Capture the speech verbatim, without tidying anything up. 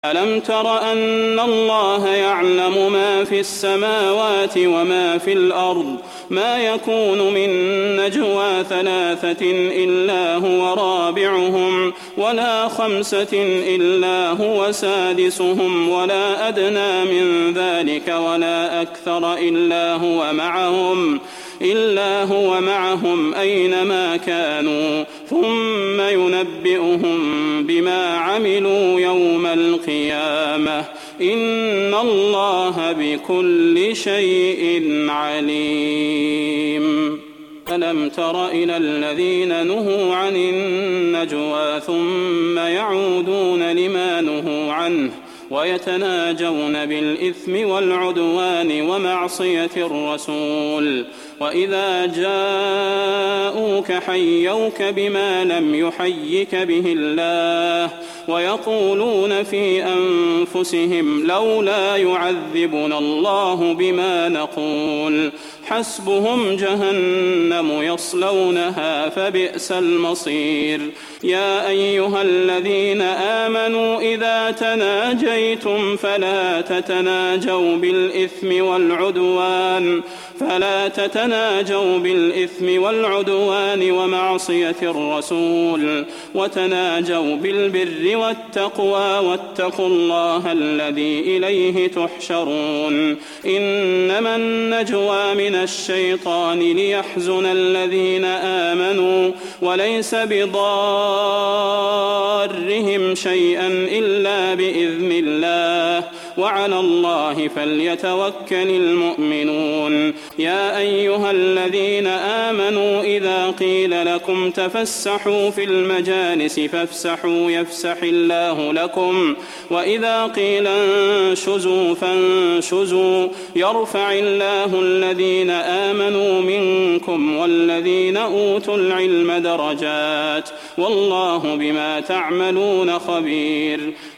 ألم تر أن الله يعلم ما في السماوات وما في الأرض ما يكون من نجوى ثلاثة إلا هو رابعهم ولا خمسة إلا هو سادسهم ولا أدنى من ذلك ولا أكثر إلا هو معهم إلا هو معهم أينما كانوا ثم ينبئهم بما عملوا يوم القيامة إن الله بكل شيء عليم. ألم تر إلى الذين نهوا عن النجوى ثم يعودون لما نهوا عنه ويتناجون بالإثم والعدوان ومعصية الرسول وإذا جاءوك حيوك بما لم يحيك به الله ويقولون في أنفسهم لولا يعذبنا الله بما نقول حسبهم جهنم يصلونها فبئس المصير. يا أيها الذين آمنوا إذا تناجيتم فلا تتناجوا بالإثم والعدوان فلا تتناجوا بالإثم والعدوان ومعصية الرسول وتناجوا بالبر والتقوى واتقوا الله الذي إليه تحشرون. إنما النجوى من الشيطان ليحزن الذين آمنوا وليس بضارهم شيئا إلا بإذن الله وعلى الله فليتوكل المؤمنون. يا أيها الذين آمنوا إذا قيل لكم تفسحوا في المجالس فافسحوا يفسح الله لكم وإذا قيل انشزوا فانشزوا يرفع الله الذين آمنوا منكم والذين أوتوا العلم درجات والله بما تعملون خبير.